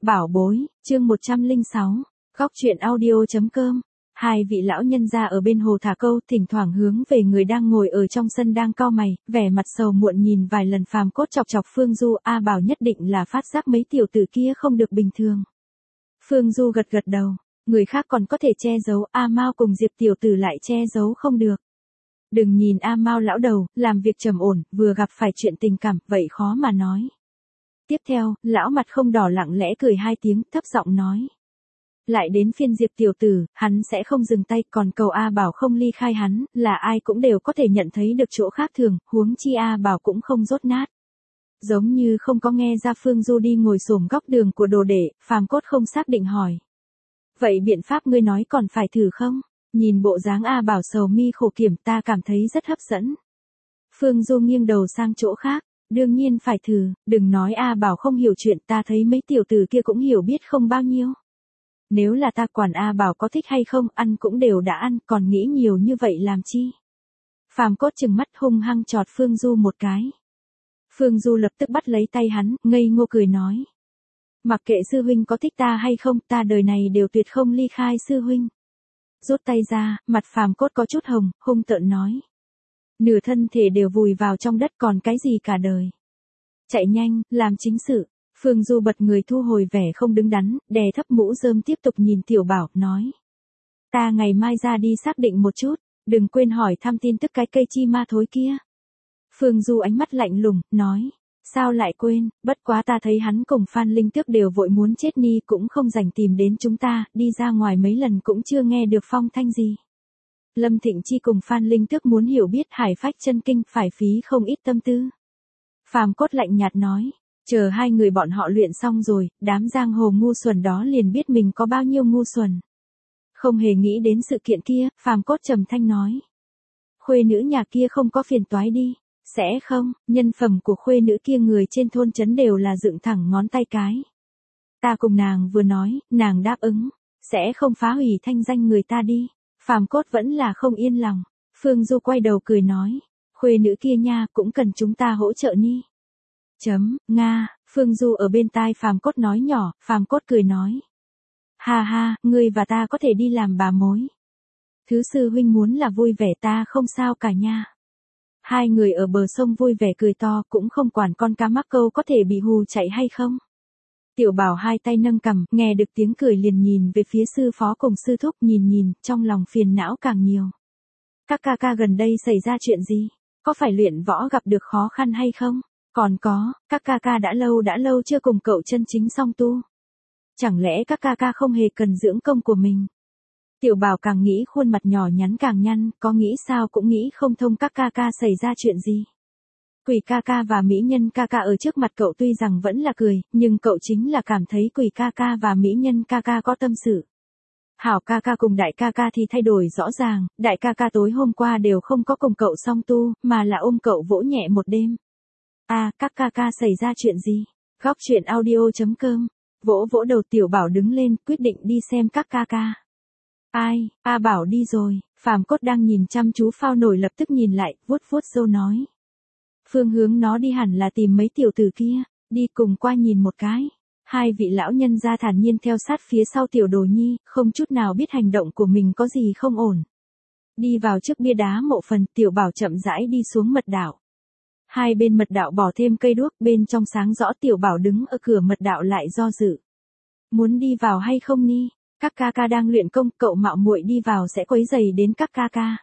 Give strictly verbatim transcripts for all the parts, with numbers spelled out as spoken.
Bảo bối, chương một trăm lẻ sáu, góc truyện audio.com. Hai vị lão nhân gia ở bên hồ thả câu, thỉnh thoảng hướng về người đang ngồi ở trong sân đang cau mày, vẻ mặt sầu muộn nhìn vài lần Phàm Cốt chọc chọc Phương Du. A Bảo nhất định là phát giác mấy tiểu tử kia không được bình thường. Phương Du gật gật đầu, người khác còn có thể che giấu, A Mao cùng Diệp tiểu tử lại che giấu không được. Đừng nhìn A Mao lão đầu, làm việc trầm ổn, vừa gặp phải chuyện tình cảm, vậy khó mà nói. Tiếp theo, lão mặt không đỏ lặng lẽ cười hai tiếng, thấp giọng nói. Lại đến phiên Diệp tiểu tử, hắn sẽ không dừng tay, còn cầu A Bảo không ly khai hắn, là ai cũng đều có thể nhận thấy được chỗ khác thường, huống chi A Bảo cũng không dốt nát. Giống như không có nghe ra Phương Du đi ngồi xổm góc đường của đồ đệ, Phàm Cốt không xác định hỏi. Vậy biện pháp ngươi nói còn phải thử không? Nhìn bộ dáng A Bảo sầu mi khổ kiểm, ta cảm thấy rất hấp dẫn. Phương Du nghiêng đầu sang chỗ khác. Đương nhiên phải thử, đừng nói A Bảo không hiểu chuyện, ta thấy mấy tiểu tử kia cũng hiểu biết không bao nhiêu. Nếu là ta quản A Bảo có thích hay không, ăn cũng đều đã ăn, còn nghĩ nhiều như vậy làm chi? Phàm Cốt trừng mắt hung hăng chọt Phương Du một cái. Phương Du lập tức bắt lấy tay hắn, ngây ngô cười nói. Mặc kệ sư huynh có thích ta hay không, ta đời này đều tuyệt không ly khai sư huynh. Rút tay ra, mặt Phàm Cốt có chút hồng, hung tợn nói. Nửa thân thể đều vùi vào trong đất còn cái gì cả đời. Chạy nhanh, làm chính sự. Phương Du bật người thu hồi vẻ không đứng đắn, đè thấp mũ rơm tiếp tục nhìn Tiểu Bảo, nói. Ta ngày mai ra đi xác định một chút, đừng quên hỏi thăm tin tức cái cây chi ma thối kia. Phương Du ánh mắt lạnh lùng, nói. Sao lại quên, bất quá ta thấy hắn cùng Phan Linh Tước đều vội muốn chết ni cũng không rảnh tìm đến chúng ta, đi ra ngoài mấy lần cũng chưa nghe được phong thanh gì. Lâm Thịnh Chi cùng Phan Linh Tước muốn hiểu biết Hải Phách chân kinh phải phí không ít tâm tư. Phàm Cốt lạnh nhạt nói, chờ hai người bọn họ luyện xong rồi, đám giang hồ ngu xuẩn đó liền biết mình có bao nhiêu ngu xuẩn. Không hề nghĩ đến sự kiện kia, Phàm Cốt trầm thanh nói. Khuê nữ nhà kia không có phiền toái đi, sẽ không, nhân phẩm của khuê nữ kia người trên thôn trấn đều là dựng thẳng ngón tay cái. Ta cùng nàng vừa nói, nàng đáp ứng, sẽ không phá hủy thanh danh người ta đi. Phàm Cốt vẫn là không yên lòng. Phương Du quay đầu cười nói. Khuê nữ kia nha cũng cần chúng ta hỗ trợ ni. Chấm, Nga, Phương Du ở bên tai Phàm Cốt nói nhỏ, Phàm Cốt cười nói. Ha ha, ngươi và ta có thể đi làm bà mối. Thứ sư huynh muốn là vui vẻ ta không sao cả nha. Hai người ở bờ sông vui vẻ cười to cũng không quản con cá mắc câu có thể bị hù chạy hay không. Tiểu Bảo hai tay nâng cằm, nghe được tiếng cười liền nhìn về phía sư phó cùng sư thúc, nhìn nhìn, trong lòng phiền não càng nhiều. Các ca ca gần đây xảy ra chuyện gì? Có phải luyện võ gặp được khó khăn hay không? Còn có, các ca ca đã lâu đã lâu chưa cùng cậu chân chính song tu. Chẳng lẽ các ca ca không hề cần dưỡng công của mình? Tiểu Bảo càng nghĩ khuôn mặt nhỏ nhắn càng nhăn, có nghĩ sao cũng nghĩ không thông các ca ca xảy ra chuyện gì. Quỷ ca ca và mỹ nhân ca ca ở trước mặt cậu tuy rằng vẫn là cười, nhưng cậu chính là cảm thấy quỷ ca ca và mỹ nhân ca ca có tâm sự. Hảo ca ca cùng đại ca ca thì thay đổi rõ ràng, đại ca ca tối hôm qua đều không có cùng cậu song tu, mà là ôm cậu vỗ nhẹ một đêm. À, các ca ca xảy ra chuyện gì? Góc truyện audio.com. Vỗ vỗ đầu Tiểu Bảo đứng lên, quyết định đi xem các ca ca. Ai, A Bảo đi rồi, Phàm Cốt đang nhìn chăm chú phao nổi lập tức nhìn lại, vuốt vuốt râu nói. Phương hướng nó đi hẳn là tìm mấy tiểu tử kia, đi cùng qua nhìn một cái. Hai vị lão nhân gia thản nhiên theo sát phía sau Tiểu Đồ Nhi, không chút nào biết hành động của mình có gì không ổn. Đi vào trước bia đá mộ phần, Tiểu Bảo chậm rãi đi xuống mật đạo. Hai bên mật đạo bỏ thêm cây đuốc, bên trong sáng rõ. Tiểu Bảo đứng ở cửa mật đạo lại do dự. Muốn đi vào hay không ni? Các ca ca đang luyện công, cậu mạo muội đi vào sẽ quấy rầy đến các ca ca.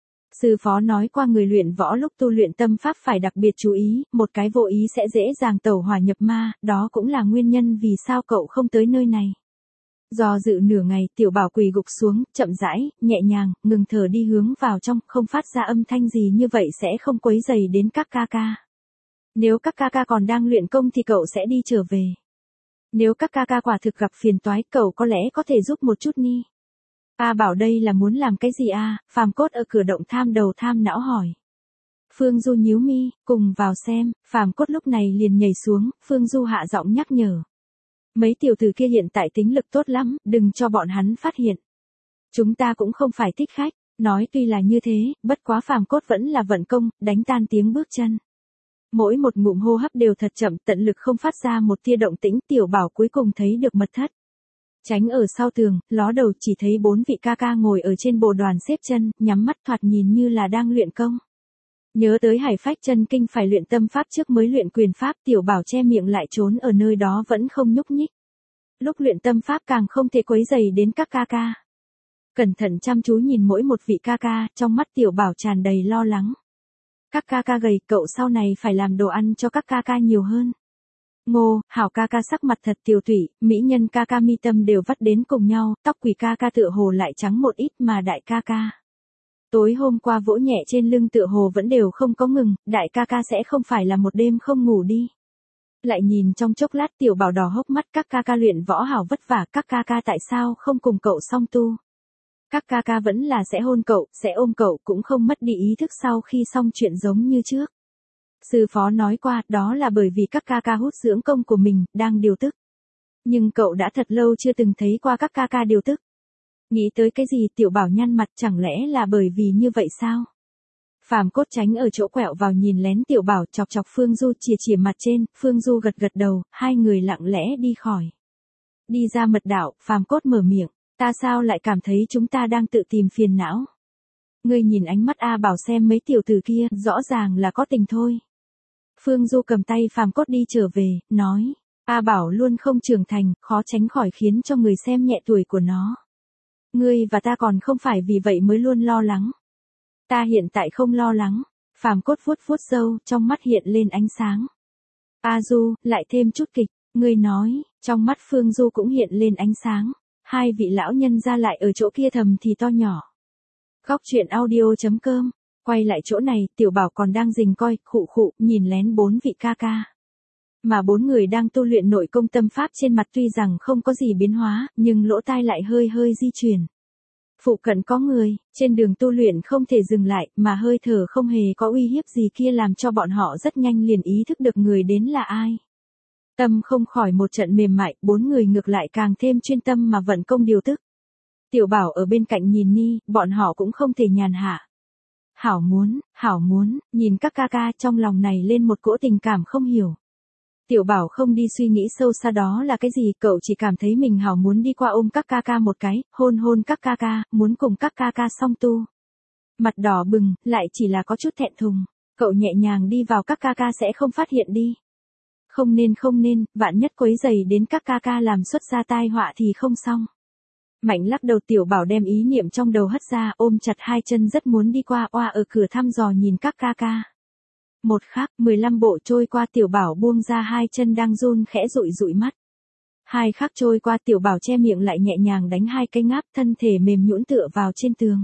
Sư phó nói qua người luyện võ lúc tu luyện tâm pháp phải đặc biệt chú ý, một cái vô ý sẽ dễ dàng tẩu hỏa nhập ma, đó cũng là nguyên nhân vì sao cậu không tới nơi này. Do dự nửa ngày, Tiểu Bảo quỳ gục xuống, chậm rãi, nhẹ nhàng, ngừng thở đi hướng vào trong, không phát ra âm thanh gì như vậy sẽ không quấy rầy đến các ca ca. Nếu các ca ca còn đang luyện công thì cậu sẽ đi trở về. Nếu các ca ca quả thực gặp phiền toái, cậu có lẽ có thể giúp một chút ni. A Bảo đây là muốn làm cái gì a? Phàm Cốt ở cửa động tham đầu tham não hỏi. Phương Du nhíu mi, cùng vào xem. Phàm Cốt lúc này liền nhảy xuống, Phương Du hạ giọng nhắc nhở. Mấy tiểu tử kia hiện tại tính lực tốt lắm, đừng cho bọn hắn phát hiện. Chúng ta cũng không phải thích khách, nói tuy là như thế, bất quá Phàm Cốt vẫn là vận công, đánh tan tiếng bước chân. Mỗi một ngụm hô hấp đều thật chậm, tận lực không phát ra một tia động tĩnh. Tiểu Bảo cuối cùng thấy được mật thất. Tránh ở sau tường, ló đầu chỉ thấy bốn vị ca ca ngồi ở trên bồ đoàn xếp chân, nhắm mắt thoạt nhìn như là đang luyện công. Nhớ tới Hải Phách chân kinh phải luyện tâm pháp trước mới luyện quyền pháp, Tiểu Bảo che miệng lại trốn ở nơi đó vẫn không nhúc nhích. Lúc luyện tâm pháp càng không thể quấy rầy đến các ca ca. Cẩn thận chăm chú nhìn mỗi một vị ca ca, trong mắt Tiểu Bảo tràn đầy lo lắng. Các ca ca gầy, cậu sau này phải làm đồ ăn cho các ca ca nhiều hơn. Ngô, Hảo ca ca sắc mặt thật tiều tụy, mỹ nhân ca ca mi tâm đều vắt đến cùng nhau, tóc Quỳ ca ca tựa hồ lại trắng một ít mà đại ca ca. Tối hôm qua vỗ nhẹ trên lưng tựa hồ vẫn đều không có ngừng, đại ca ca sẽ không phải là một đêm không ngủ đi. Lại nhìn trong chốc lát Tiểu Bảo đỏ hốc mắt, các ca ca luyện võ hảo vất vả, các ca ca tại sao không cùng cậu song tu. Các ca ca vẫn là sẽ hôn cậu, sẽ ôm cậu, cũng không mất đi ý thức sau khi xong chuyện giống như trước. Sư phó nói qua, đó là bởi vì các ca ca hút dưỡng công của mình, đang điều tức. Nhưng cậu đã thật lâu chưa từng thấy qua các ca ca điều tức. Nghĩ tới cái gì Tiểu Bảo nhăn mặt, chẳng lẽ là bởi vì như vậy sao? Phàm Cốt tránh ở chỗ quẹo vào nhìn lén Tiểu Bảo, chọc chọc Phương Du chìa chìa mặt trên, Phương Du gật gật đầu, hai người lặng lẽ đi khỏi. Đi ra mật đạo, Phàm Cốt mở miệng, ta sao lại cảm thấy chúng ta đang tự tìm phiền não? Ngươi nhìn ánh mắt A Bảo xem mấy tiểu tử kia, rõ ràng là có tình thôi. Phương Du cầm tay Phàm Cốt đi trở về, nói, A Bảo luôn không trưởng thành, khó tránh khỏi khiến cho người xem nhẹ tuổi của nó. Ngươi và ta còn không phải vì vậy mới luôn lo lắng. Ta hiện tại không lo lắng. Phàm Cốt vuốt vuốt râu, trong mắt hiện lên ánh sáng. A Du, lại thêm chút kịch, ngươi nói, trong mắt Phương Du cũng hiện lên ánh sáng. Hai vị lão nhân ra lại ở chỗ kia thầm thì to nhỏ. Góc truyện audio chấm com, quay lại chỗ này, Tiểu Bảo còn đang rình coi, khụ khụ, nhìn lén bốn vị ca ca. Mà bốn người đang tu luyện nội công tâm pháp trên mặt tuy rằng không có gì biến hóa, nhưng lỗ tai lại hơi hơi di chuyển. Phụ cận có người, trên đường tu luyện không thể dừng lại, mà hơi thở không hề có uy hiếp gì kia làm cho bọn họ rất nhanh liền ý thức được người đến là ai. Tâm không khỏi một trận mềm mại, bốn người ngược lại càng thêm chuyên tâm mà vận công điều tức. Tiểu Bảo ở bên cạnh nhìn ni, bọn họ cũng không thể nhàn hạ. Hảo muốn, hảo muốn, nhìn các ca ca trong lòng này lên một cỗ tình cảm không hiểu. Tiểu Bảo không đi suy nghĩ sâu xa đó là cái gì, cậu chỉ cảm thấy mình hảo muốn đi qua ôm các ca ca một cái, hôn hôn các ca ca, muốn cùng các ca ca song tu. Mặt đỏ bừng, lại chỉ là có chút thẹn thùng, cậu nhẹ nhàng đi vào các ca ca sẽ không phát hiện đi. Không nên không nên, vạn nhất quấy rầy đến các ca ca làm xuất ra tai họa thì không xong. Mạnh lắc đầu, Tiểu Bảo đem ý niệm trong đầu hất ra, ôm chặt hai chân rất muốn đi qua, oa ở cửa thăm dò nhìn các ca ca. Một khắc, mười lăm bộ trôi qua, Tiểu Bảo buông ra hai chân đang run khẽ dụi dụi mắt. Hai khắc trôi qua, Tiểu Bảo che miệng lại nhẹ nhàng đánh hai cái ngáp, thân thể mềm nhũn tựa vào trên tường.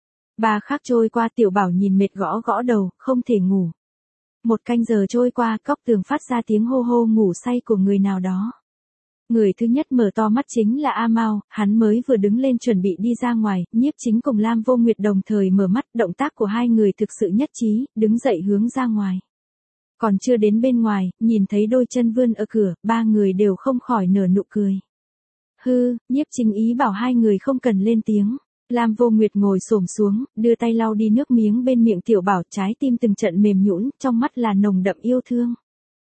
Ba khắc trôi qua, Tiểu Bảo nhìn mệt gõ gõ đầu, không thể ngủ. Một canh giờ trôi qua, góc tường phát ra tiếng hô hô ngủ say của người nào đó. Người thứ nhất mở to mắt chính là A Mao, hắn mới vừa đứng lên chuẩn bị đi ra ngoài, Nhiếp Chính cùng Lam Vô Nguyệt đồng thời mở mắt, động tác của hai người thực sự nhất trí, đứng dậy hướng ra ngoài. Còn chưa đến bên ngoài, nhìn thấy đôi chân vươn ở cửa, ba người đều không khỏi nở nụ cười. Hư, Nhiếp Chính ý bảo hai người không cần lên tiếng. Lam Vô Nguyệt ngồi xổm xuống, đưa tay lau đi nước miếng bên miệng Tiểu Bảo, trái tim từng trận mềm nhũn, trong mắt là nồng đậm yêu thương.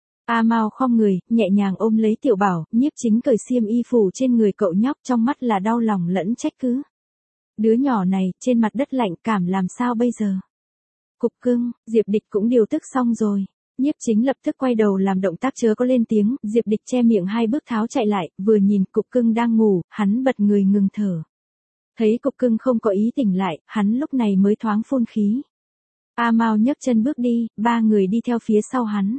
A Mao khom người, nhẹ nhàng ôm lấy Tiểu Bảo, Nhiếp Chính cởi xiêm y phủ trên người cậu nhóc, trong mắt là đau lòng lẫn trách cứ. Đứa nhỏ này, trên mặt đất lạnh cảm làm sao bây giờ? Cục Cưng, Diệp Địch cũng điều tức xong rồi. Nhiếp Chính lập tức quay đầu làm động tác chớ có lên tiếng, Diệp Địch che miệng hai bước tháo chạy lại, vừa nhìn Cục Cưng đang ngủ, hắn bật người ngừng thở. Thấy Cục Cưng không có ý tỉnh lại, hắn lúc này mới thoáng phun khí. A Mao nhấc chân bước đi, ba người đi theo phía sau hắn.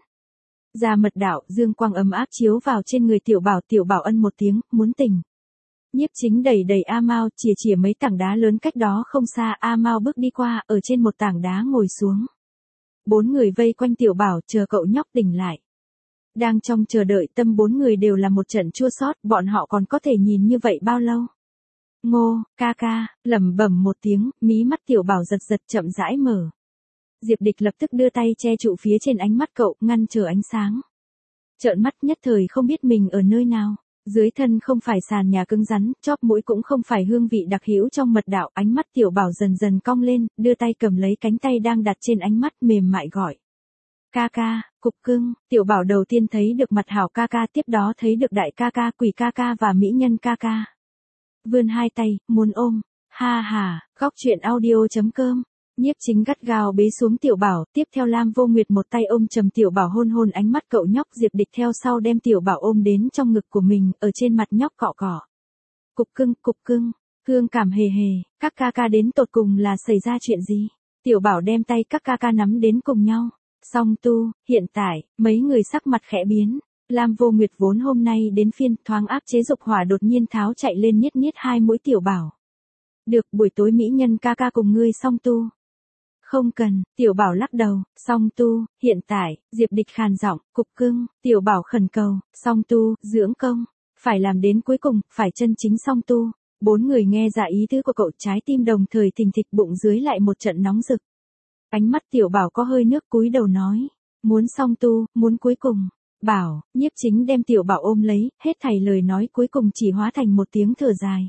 Ra mật đạo, dương quang ấm áp chiếu vào trên người Tiểu Bảo, Tiểu Bảo ân một tiếng, muốn tỉnh. Nhiếp Chính đẩy đẩy A Mao, chìa chìa mấy tảng đá lớn cách đó không xa, A Mao bước đi qua, ở trên một tảng đá ngồi xuống. Bốn người vây quanh Tiểu Bảo, chờ cậu nhóc tỉnh lại. Đang trong chờ đợi, tâm bốn người đều là một trận chua xót, bọn họ còn có thể nhìn như vậy bao lâu? Ngô, ca ca, lẩm bẩm một tiếng, mí mắt Tiểu Bảo giật giật chậm rãi mở. Diệp Địch lập tức đưa tay che trụ phía trên ánh mắt cậu, ngăn trở ánh sáng. Trợn mắt nhất thời không biết mình ở nơi nào. Dưới thân không phải sàn nhà cứng rắn, chóp mũi cũng không phải hương vị đặc hữu trong mật đạo, ánh mắt Tiểu Bảo dần dần cong lên, đưa tay cầm lấy cánh tay đang đặt trên ánh mắt, mềm mại gọi. Ca ca, cục cưng, tiểu bảo đầu tiên thấy được mặt hảo ca ca, tiếp đó thấy được đại ca ca, quỷ ca ca và mỹ nhân ca ca. Vươn hai tay, muốn ôm. Ha ha, góc truyện audio.com. Nhiếp Chính gắt gao bế xuống tiểu bảo, tiếp theo Lam Vô Nguyệt một tay ôm trầm tiểu bảo, hôn hôn ánh mắt cậu nhóc. Diệp Địch theo sau đem tiểu bảo ôm đến trong ngực của mình, ở trên mặt nhóc cọ cọ. Cục cưng, cục cưng, thương cảm hề hề, các ca ca đến tột cùng là xảy ra chuyện gì? Tiểu bảo đem tay các ca ca nắm đến cùng nhau. Song tu, hiện tại, mấy người sắc mặt khẽ biến. Lam Vô Nguyệt vốn hôm nay đến phiên thoáng áp chế dục hỏa đột nhiên tháo chạy lên niết niết hai mũi tiểu bảo. Được, buổi tối mỹ nhân ca ca cùng ngươi song tu. Không cần, tiểu bảo lắc đầu. Song tu, hiện tại, Diệp Địch khàn giọng, cục cưng, tiểu bảo khẩn cầu, song tu, dưỡng công, phải làm đến cuối cùng, phải chân chính song tu. Bốn người nghe ra ý tứ của cậu, trái tim đồng thời thình thịch, bụng dưới lại một trận nóng rực. Ánh mắt tiểu bảo có hơi nước, cúi đầu nói, muốn song tu, muốn cuối cùng. Bảo, Nhiếp Chính đem tiểu bảo ôm lấy, hết thảy lời nói cuối cùng chỉ hóa thành một tiếng thở dài.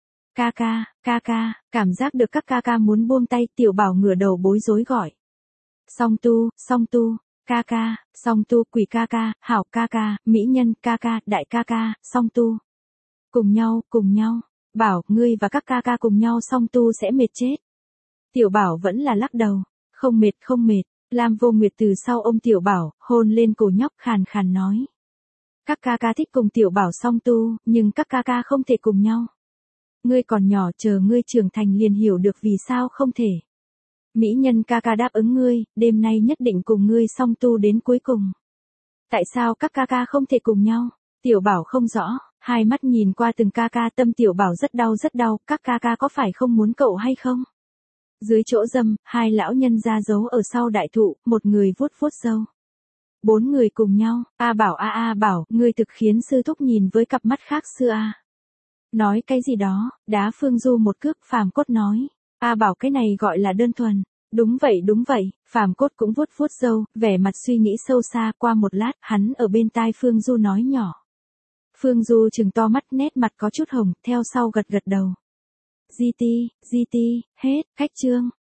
Ca ca, ca ca, cảm giác được các ca ca muốn buông tay, tiểu bảo ngửa đầu bối rối gọi. Song tu, song tu, ca ca, song tu, quỷ ca ca, hảo ca ca, mỹ nhân ca ca, đại ca ca, song tu. Cùng nhau, cùng nhau, bảo, ngươi và các ca ca cùng nhau song tu sẽ mệt chết. Tiểu bảo vẫn là lắc đầu, không mệt không mệt. Lam Vô Nguyệt từ sau ôm tiểu bảo, hôn lên cổ nhóc, khàn khàn nói. Các ca ca thích cùng tiểu bảo song tu, nhưng các ca ca không thể cùng nhau. Ngươi còn nhỏ, chờ ngươi trưởng thành liền hiểu được vì sao không thể. Mỹ nhân ca ca đáp ứng ngươi, đêm nay nhất định cùng ngươi song tu đến cuối cùng. Tại sao các ca ca không thể cùng nhau? Tiểu bảo không rõ, hai mắt nhìn qua từng ca ca, tâm tiểu bảo rất đau rất đau, các ca ca có phải không muốn cậu hay không? Dưới chỗ râm, hai lão nhân ra giấu ở sau đại thụ, một người vuốt vuốt râu. Bốn người cùng nhau, A bảo a a bảo, ngươi thực khiến sư thúc nhìn với cặp mắt khác xưa a. Nói cái gì đó, đá Phương Du một cước, Phàm Cốt nói. A bảo cái này gọi là đơn thuần. Đúng vậy đúng vậy, Phàm Cốt cũng vuốt vuốt râu, vẻ mặt suy nghĩ sâu xa. Qua một lát, hắn ở bên tai Phương Du nói nhỏ. Phương Du trừng to mắt, nét mặt có chút hồng, theo sau gật gật đầu. gi ti, gi ti, hết, cách chương.